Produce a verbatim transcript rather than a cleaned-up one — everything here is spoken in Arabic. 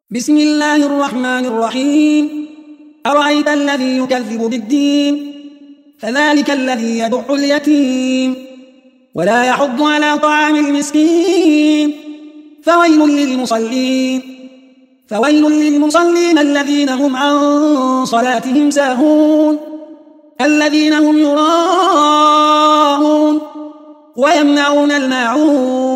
بسم الله الرحمن الرحيم. أرأيت الذي يكذب بالدين فذلك الذي يدع اليتيم ولا يحض على طعام المسكين فويل للمصلين فويل للمصلين الذين هم عن صلاتهم ساهون الذين هم يراءون ويمنعون الماعون